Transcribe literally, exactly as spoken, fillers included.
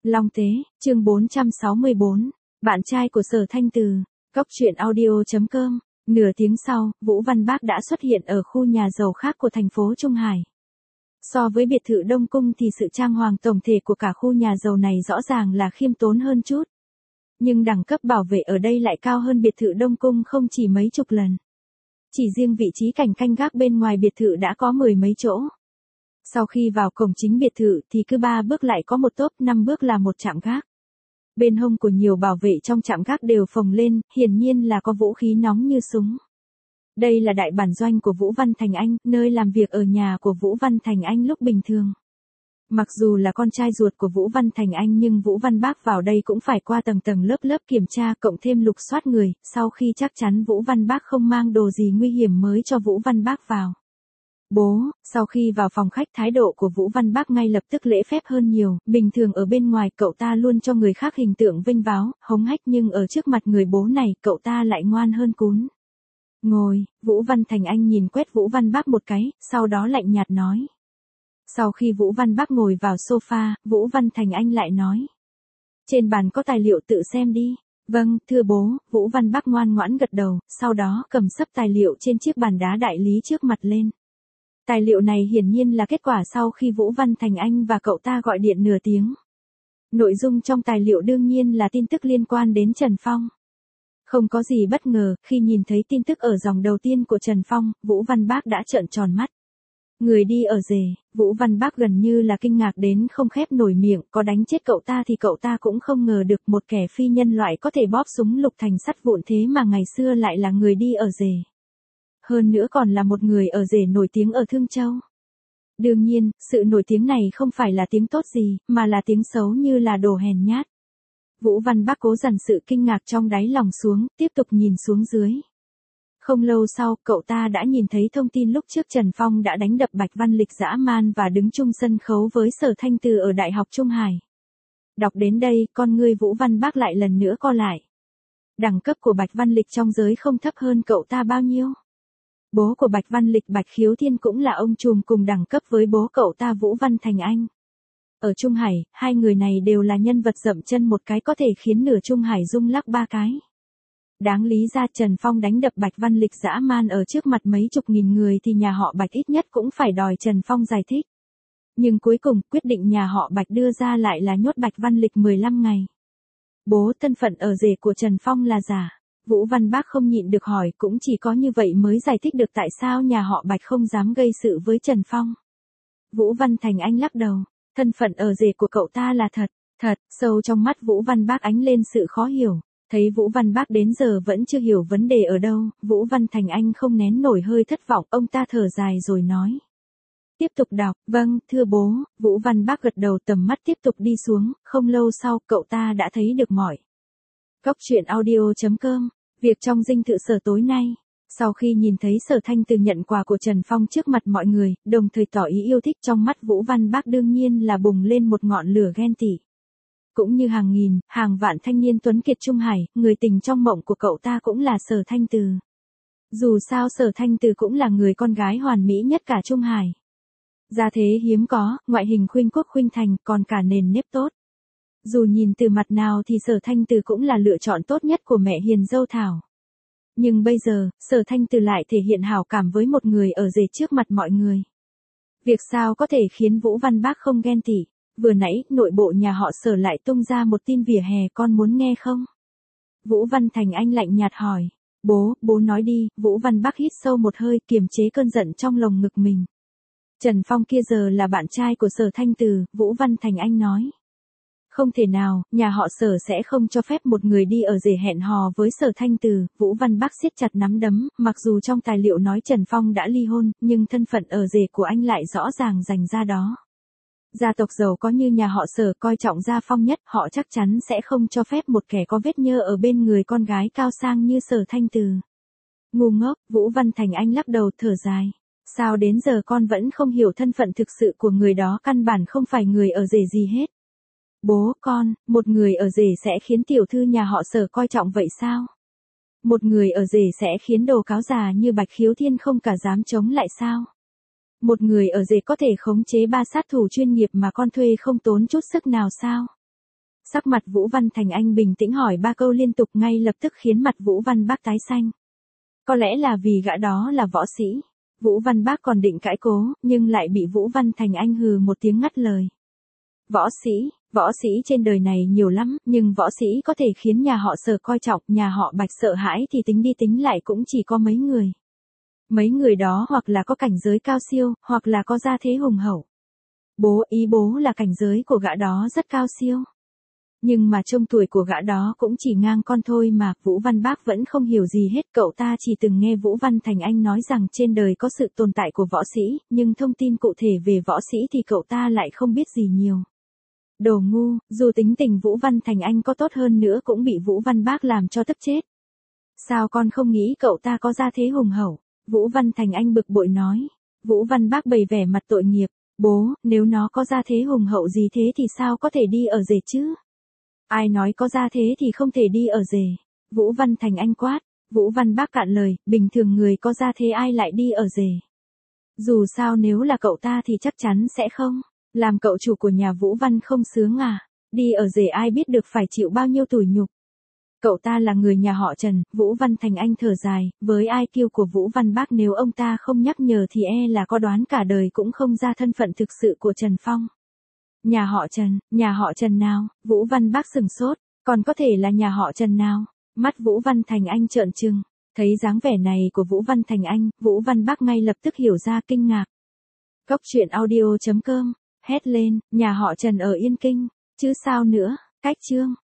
Long Tế, chương bốn trăm sáu mươi bốn, bạn trai của Sở Thanh Từ, Cóc truyện audio chấm com. Nửa tiếng sau, Vũ Văn Bác đã xuất hiện ở khu nhà giàu khác của thành phố Trung Hải. So với biệt thự Đông Cung thì sự trang hoàng tổng thể của cả khu nhà giàu này rõ ràng là khiêm tốn hơn chút. Nhưng đẳng cấp bảo vệ ở đây lại cao hơn biệt thự Đông Cung không chỉ mấy chục lần. Chỉ riêng vị trí cảnh canh gác bên ngoài biệt thự đã có mười mấy chỗ. Sau khi vào cổng chính biệt thự thì cứ ba bước lại có một tốp, năm bước là một trạm gác. Bên hông của nhiều bảo vệ trong trạm gác đều phồng lên, hiển nhiên là có vũ khí nóng như súng. Đây là đại bản doanh của Vũ Văn Thành Anh, nơi làm việc ở nhà của Vũ Văn Thành Anh lúc bình thường. Mặc dù là con trai ruột của Vũ Văn Thành Anh nhưng Vũ Văn Bác vào đây cũng phải qua tầng tầng lớp lớp kiểm tra cộng thêm lục soát người, sau khi chắc chắn Vũ Văn Bác không mang đồ gì nguy hiểm mới cho Vũ Văn Bác vào. Bố, sau khi vào phòng khách thái độ của Vũ Văn Bác ngay lập tức lễ phép hơn nhiều, bình thường ở bên ngoài cậu ta luôn cho người khác hình tượng vênh váo, hống hách nhưng ở trước mặt người bố này cậu ta lại ngoan hơn cún. Ngồi, Vũ Văn Thành Anh nhìn quét Vũ Văn Bác một cái, sau đó lạnh nhạt nói. Sau khi Vũ Văn Bác ngồi vào sofa, Vũ Văn Thành Anh lại nói. Trên bàn có tài liệu tự xem đi. Vâng, thưa bố, Vũ Văn Bác ngoan ngoãn gật đầu, sau đó cầm sấp tài liệu trên chiếc bàn đá đại lý trước mặt lên. Tài liệu này hiển nhiên là kết quả sau khi Vũ Văn Thành Anh và cậu ta gọi điện nửa tiếng. Nội dung trong tài liệu đương nhiên là tin tức liên quan đến Trần Phong. Không có gì bất ngờ, khi nhìn thấy tin tức ở dòng đầu tiên của Trần Phong, Vũ Văn Bác đã trợn tròn mắt. Người đi ở rể, Vũ Văn Bác gần như là kinh ngạc đến không khép nổi miệng, có đánh chết cậu ta thì cậu ta cũng không ngờ được một kẻ phi nhân loại có thể bóp súng lục thành sắt vụn thế mà ngày xưa lại là người đi ở rể. Hơn nữa còn là một người ở rể nổi tiếng ở Thương Châu. Đương nhiên, sự nổi tiếng này không phải là tiếng tốt gì, mà là tiếng xấu như là đồ hèn nhát. Vũ Văn Bác cố dằn sự kinh ngạc trong đáy lòng xuống, tiếp tục nhìn xuống dưới. Không lâu sau, cậu ta đã nhìn thấy thông tin lúc trước Trần Phong đã đánh đập Bạch Văn Lịch dã man và đứng chung sân khấu với Sở Thanh Từ ở Đại học Trung Hải. Đọc đến đây, con ngươi Vũ Văn Bác lại lần nữa co lại. Đẳng cấp của Bạch Văn Lịch trong giới không thấp hơn cậu ta bao nhiêu. Bố của Bạch Văn Lịch Bạch Khiếu Thiên cũng là ông trùm cùng đẳng cấp với bố cậu ta Vũ Văn Thành Anh. Ở Trung Hải, hai người này đều là nhân vật dậm chân một cái có thể khiến nửa Trung Hải rung lắc ba cái. Đáng lý ra Trần Phong đánh đập Bạch Văn Lịch dã man ở trước mặt mấy chục nghìn người thì nhà họ Bạch ít nhất cũng phải đòi Trần Phong giải thích. Nhưng cuối cùng, quyết định nhà họ Bạch đưa ra lại là nhốt Bạch Văn Lịch mười lăm ngày. Bố, thân phận ở rể của Trần Phong là giả. Vũ Văn Bác không nhịn được hỏi, cũng chỉ có như vậy mới giải thích được tại sao nhà họ Bạch không dám gây sự với Trần Phong. Vũ Văn Thành Anh lắc đầu, thân phận ở rể của cậu ta là thật, thật, sâu trong mắt Vũ Văn Bác ánh lên sự khó hiểu. Thấy Vũ Văn Bác đến giờ vẫn chưa hiểu vấn đề ở đâu, Vũ Văn Thành Anh không nén nổi hơi thất vọng, ông ta thở dài rồi nói. Tiếp tục đọc, vâng, thưa bố, Vũ Văn Bác gật đầu tầm mắt tiếp tục đi xuống, không lâu sau cậu ta đã thấy được mỏi. Cóc truyện audio chấm com, việc trong dinh thự Sở tối nay. Sau khi nhìn thấy Sở Thanh Từ nhận quà của Trần Phong trước mặt mọi người, đồng thời tỏ ý yêu thích trong mắt Vũ Văn Bác đương nhiên là bùng lên một ngọn lửa ghen tị. Cũng như hàng nghìn, hàng vạn thanh niên tuấn kiệt Trung Hải, người tình trong mộng của cậu ta cũng là Sở Thanh Từ. Dù sao Sở Thanh Từ cũng là người con gái hoàn mỹ nhất cả Trung Hải. Gia thế hiếm có, ngoại hình khuynh quốc khuynh thành, còn cả nền nếp tốt. Dù nhìn từ mặt nào thì Sở Thanh Từ cũng là lựa chọn tốt nhất của mẹ hiền dâu Thảo. Nhưng bây giờ, Sở Thanh Từ lại thể hiện hảo cảm với một người ở rể trước mặt mọi người. Việc sao có thể khiến Vũ Văn Bác không ghen tị? Vừa nãy, nội bộ nhà họ Sở lại tung ra một tin vỉa hè, con muốn nghe không? Vũ Văn Thành Anh lạnh nhạt hỏi. Bố, bố nói đi. Vũ Văn Bác hít sâu một hơi, kiềm chế cơn giận trong lồng ngực mình. Trần Phong kia giờ là bạn trai của Sở Thanh Từ, Vũ Văn Thành Anh nói. Không thể nào, nhà họ Sở sẽ không cho phép một người đi ở rể hẹn hò với Sở Thanh Từ. Vũ Văn Bác siết chặt nắm đấm, mặc dù trong tài liệu nói Trần Phong đã ly hôn, nhưng thân phận ở rể của anh lại rõ ràng dành ra đó. Gia tộc giàu có như nhà họ Sở coi trọng gia phong nhất, họ chắc chắn sẽ không cho phép một kẻ có vết nhơ ở bên người con gái cao sang như Sở Thanh Từ. Ngu ngốc, Vũ Văn Thành Anh lắc đầu thở dài. Sao đến giờ con vẫn không hiểu thân phận thực sự của người đó, căn bản không phải người ở rể gì hết. Bố, con, một người ở rể sẽ khiến tiểu thư nhà họ Sở coi trọng vậy sao? Một người ở rể sẽ khiến đồ cáo già như Bạch Khiếu Thiên không cả dám chống lại sao? Một người ở rể có thể khống chế ba sát thủ chuyên nghiệp mà con thuê không tốn chút sức nào sao? Sắc mặt Vũ Văn Thành Anh bình tĩnh hỏi ba câu liên tục ngay lập tức khiến mặt Vũ Văn Bác tái xanh. Có lẽ là vì gã đó là võ sĩ. Vũ Văn Bác còn định cãi cố, nhưng lại bị Vũ Văn Thành Anh hừ một tiếng ngắt lời. Võ sĩ, võ sĩ trên đời này nhiều lắm, nhưng võ sĩ có thể khiến nhà họ Sở coi trọng, nhà họ Bạch sợ hãi thì tính đi tính lại cũng chỉ có mấy người. Mấy người đó hoặc là có cảnh giới cao siêu, hoặc là có gia thế hùng hậu. Bố ý bố là cảnh giới của gã đó rất cao siêu. Nhưng mà trông tuổi của gã đó cũng chỉ ngang con thôi mà, Vũ Văn Bác vẫn không hiểu gì hết, cậu ta chỉ từng nghe Vũ Văn Thành Anh nói rằng trên đời có sự tồn tại của võ sĩ, nhưng thông tin cụ thể về võ sĩ thì cậu ta lại không biết gì nhiều. Đồ ngu, dù tính tình Vũ Văn Thành Anh có tốt hơn nữa cũng bị Vũ Văn Bác làm cho tức chết. Sao con không nghĩ cậu ta có gia thế hùng hậu? Vũ Văn Thành Anh bực bội nói. Vũ Văn Bác bày vẻ mặt tội nghiệp. Bố, nếu nó có gia thế hùng hậu gì thế thì sao có thể đi ở rể chứ? Ai nói có gia thế thì không thể đi ở rể? Vũ Văn Thành Anh quát. Vũ Văn Bác cạn lời, bình thường người có gia thế ai lại đi ở rể? Dù sao nếu là cậu ta thì chắc chắn sẽ không. Làm cậu chủ của nhà Vũ Văn không sướng à? Đi ở rể ai biết được phải chịu bao nhiêu tủi nhục. Cậu ta là người nhà họ Trần, Vũ Văn Thành Anh thở dài, với i kiu của Vũ Văn Bác nếu ông ta không nhắc nhở thì e là có đoán cả đời cũng không ra thân phận thực sự của Trần Phong. Nhà họ Trần, nhà họ Trần nào? Vũ Văn Bác sừng sốt, còn có thể là nhà họ Trần nào? Mắt Vũ Văn Thành Anh trợn trừng, thấy dáng vẻ này của Vũ Văn Thành Anh, Vũ Văn Bác ngay lập tức hiểu ra kinh ngạc. Cốc truyện audio chấm com, hét lên, nhà họ Trần ở Yên Kinh, chứ sao nữa, cách chương.